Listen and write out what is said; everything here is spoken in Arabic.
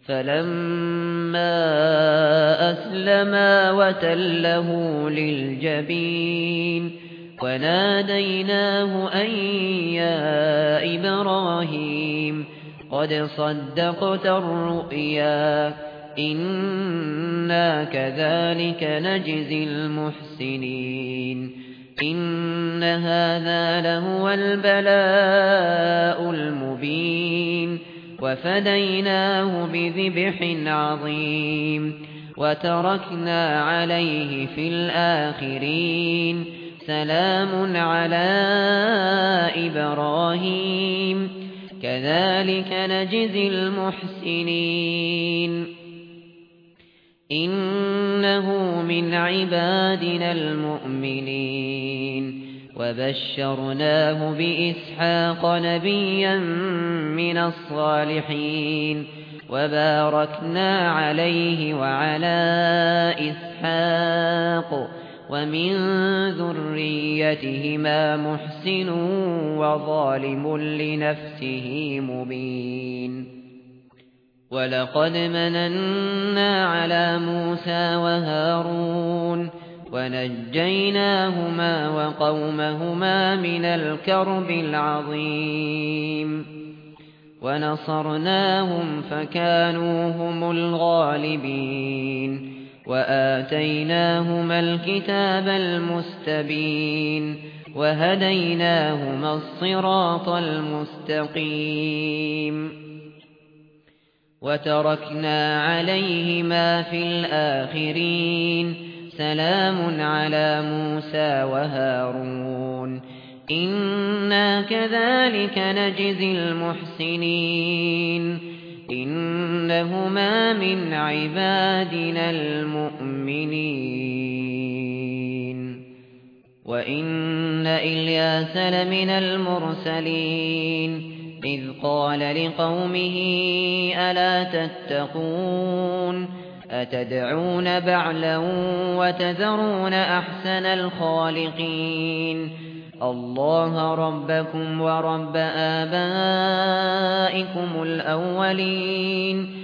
فلما أسلما وتله للجبين وناديناه أن يا إبراهيم قد صدقت الرؤيا إنا كذلك نجزي المحسنين إن هذا لهو البلاء المبين وفديناه بذبح عظيم وتركنا عليه في الآخرين سلام على إبراهيم كذلك نجزي المحسنين إنه من عبادنا المؤمنين وبشرناه بإسحاق نبيا من الصالحين وباركنا عليه وعلى إسحاق ومن ذريتهما محسن وظالم لنفسه مبين ولقد مننا على موسى وهارون ونجيناهما وقومهما من الكرب العظيم ونصرناهم فكانوا هم الغالبين وآتيناهما الكتاب المستبين وهديناهما الصراط المستقيم وتركنا عليهما في الآخرين سلام على موسى وهارون إنا كذلك نجزي المحسنين إنهما من عبادنا المؤمنين وإن إلياس لمن المرسلين إذ قال لقومه ألا تتقون أتدعون بعلا وتذرون أحسن الخالقين الله ربكم ورب آبائكم الأولين